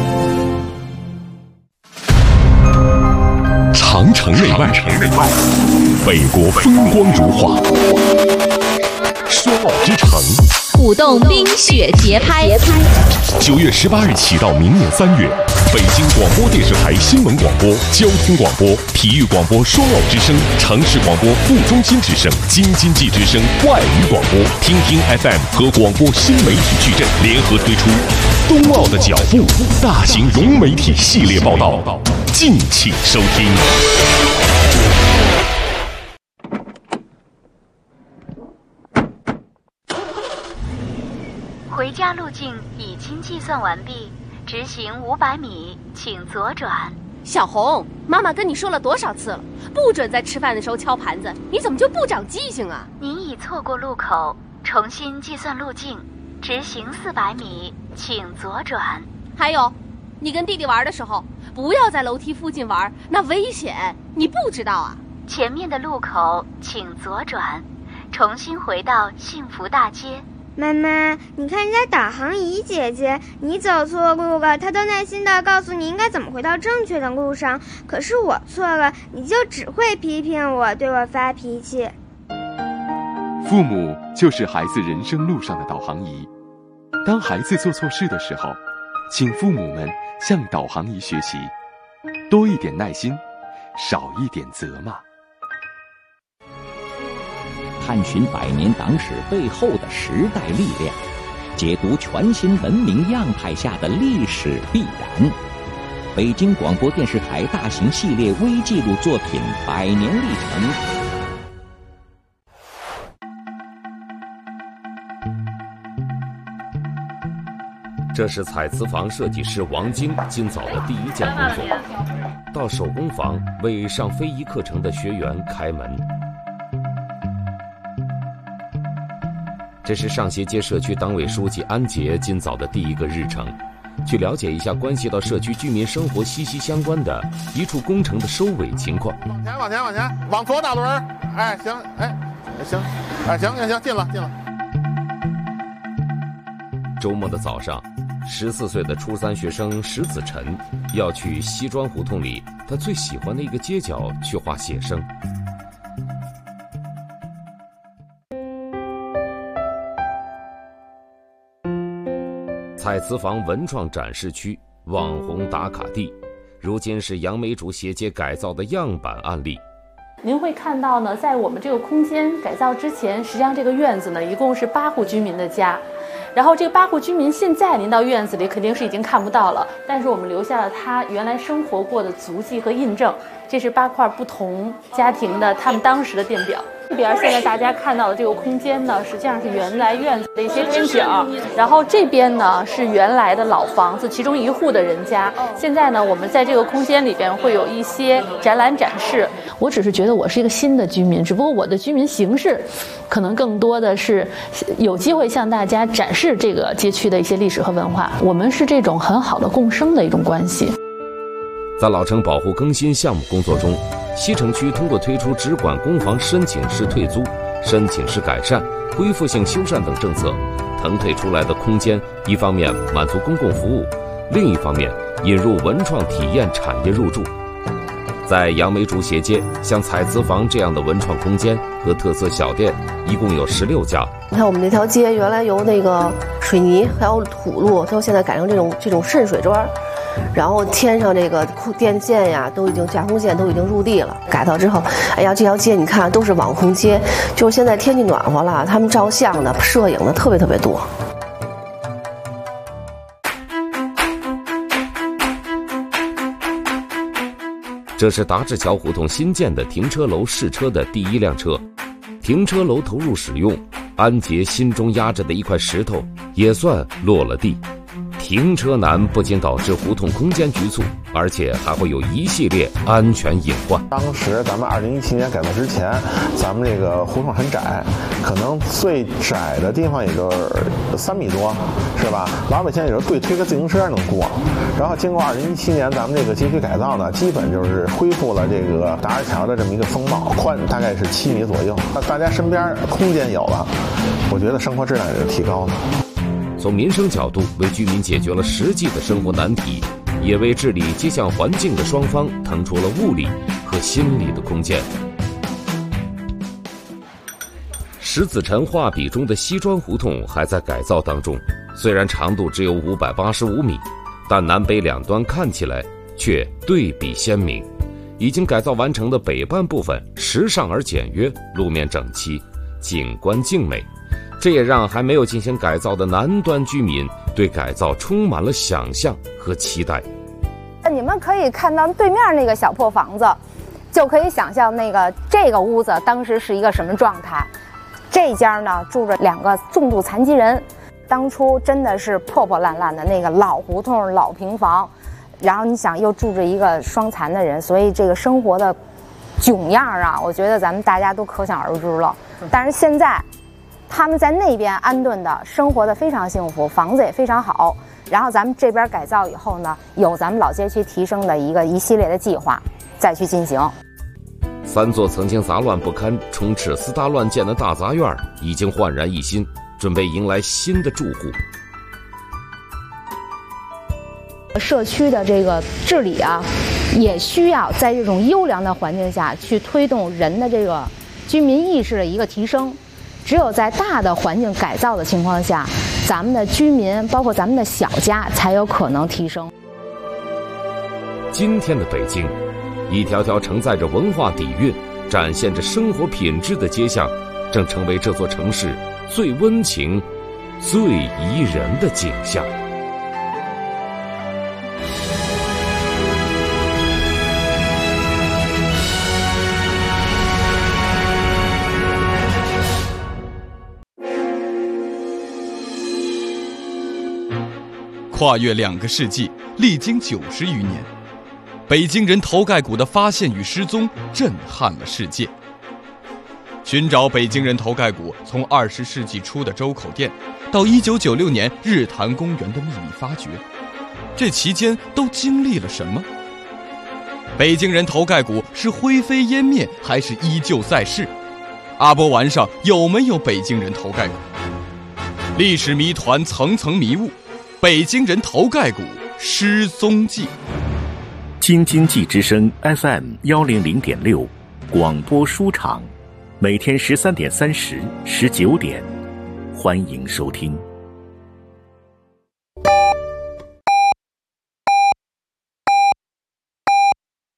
长城内外，北国风光如画，说奥之城， 舞动冰雪节拍。 九月十八日起到明年三月，北京广播电视台新闻广播、交通广播、体育广播双奥之声、城市广播副中心之声、京津冀之声外语广播、听听 F M 和广播新媒体矩阵联合推出冬奥的脚步大型融媒体系列报道，敬请收听。 回家路径已经计算完毕，直行五百米，请左转。 小红，妈妈跟你说了多少次了，不准在吃饭的时候敲盘子，你怎么就不长记性啊？ 您已错过路口，重新计算路径，直行四百米，请左转。 还有，你跟弟弟玩的时候，不要在楼梯附近玩，那危险，你不知道啊？ 前面的路口请左转，重新回到幸福大街。 妈妈，你看人家导航仪姐姐，你走错路了，她都耐心地告诉你应该怎么回到正确的路上。可是我错了，你就只会批评我，对我发脾气。 父母就是孩子人生路上的导航仪。当孩子做错事的时候，请父母们向导航仪学习，多一点耐心，少一点责骂。 探寻百年党史背后的时代力量，解读全新文明样态下的历史必然。北京广播电视台大型系列微纪录作品《百年历程》。 这是彩瓷房设计师王晶今早的第一件工作，到手工坊为上非遗课程的学员开门。这是上协街社区党委书记安杰今早的第一个日程，去了解一下关系到社区居民生活息息相关的一处工程的收尾情况。 往前，往前，往前，往左打轮。哎，行，哎，行，哎，行行行，进了，进了。 周末的早上，十四岁的初三学生石子晨要去西庄胡同里他最喜欢的一个街角去画写生。彩瓷房文创展示区网红打卡地，如今是杨梅竹斜街改造的样板案例。 您会看到呢，在我们这个空间改造之前，实际上这个院子呢，一共是八户居民的家。然后这个八户居民现在您到院子里肯定是已经看不到了，但是我们留下了他原来生活过的足迹和印证。这是八块不同家庭的他们当时的电表。这边现在大家看到的这个空间呢，实际上是原来院子的一些天井，然后这边呢是原来的老房子其中一户的人家。现在呢，我们在这个空间里边会有一些展览展示。我只是觉得我是一个新的居民，只不过我的居民形式可能更多的是有机会向大家展示这个街区的一些历史和文化。我们是这种很好的共生的一种关系。 在老城保护更新项目工作中，西城区通过推出只管公房申请式退租、申请式改善、恢复性修缮等政策，腾退出来的空间，一方面满足公共服务，另一方面引入文创体验产业入驻。在杨梅竹斜街，像彩瓷房这样的文创空间和特色小店一共有十六家。 你看我们那条街原来由那个水泥还有土路，它现在改成这种这种渗水砖，然后天上这个电线呀都已经架空线都已经入地了。改造之后，哎呀，这条街你看都是网红街，就是现在天气暖和了，他们照相的、摄影的特别特别多。 这是达志桥胡同新建的停车楼试车的第一辆车，停车楼投入使用，安杰心中压着的一块石头也算落了地。 停车难不仅导致胡同空间局促，而且还会有一系列安全隐患。 当时咱们二零一七年改造之前，咱们这个胡同很窄，可能最窄的地方也就是三米多，是吧？老百姓也就对推个自行车能过。然后经过二零一七年咱们这个街区改造呢，基本就是恢复了这个达尔桥的这么一个风貌，宽大概是七米左右。那大家身边空间有了，我觉得生活质量也是提高的。 从民生角度为居民解决了实际的生活难题，也为治理街巷环境的双方腾出了物理和心理的空间。石子辰画笔中的西庄胡同还在改造当中，虽然长度只有五百八十五米，但南北两端看起来却对比鲜明。已经改造完成的北半部分时尚而简约，路面整齐，景观静美。这也让还没有进行改造的南端居民对改造充满了想象和期待。 你们可以看到对面那个小破房子，就可以想象那个这个屋子当时是一个什么状态。这家呢住着两个重度残疾人，当初真的是破破烂烂的那个老胡同老平房，然后你想又住着一个双残的人，所以这个生活的囧样啊，我觉得咱们大家都可想而知了。但是现在他们在那边安顿的生活的非常幸福，房子也非常好。然后咱们这边改造以后呢，有咱们老街区提升的一个一系列的计划再去进行。 三座曾经杂乱不堪、充斥私搭乱建的大杂院已经焕然一新，准备迎来新的住户。 社区的这个治理啊，也需要在这种优良的环境下去推动人的这个居民意识的一个提升。只有在大的环境改造的情况下，咱们的居民包括咱们的小家才有可能提升。 今天的北京，一条条承载着文化底蕴、展现着生活品质的街巷，正成为这座城市最温情、最宜人的景象。 跨越两个世纪，历经九十余年，北京人头盖骨的发现与失踪震撼了世界。寻找北京人头盖骨，从二十世纪初的周口店，到一九九六年日坛公园的秘密发掘，这期间都经历了什么？北京人头盖骨是灰飞烟灭，还是依旧在世？阿波丸上有没有北京人头盖骨？历史谜团层层迷雾。北京人头盖骨失踪记。 京津冀之声 F M 幺零零点六广播书场，每天十三点三十、十九点，欢迎收听。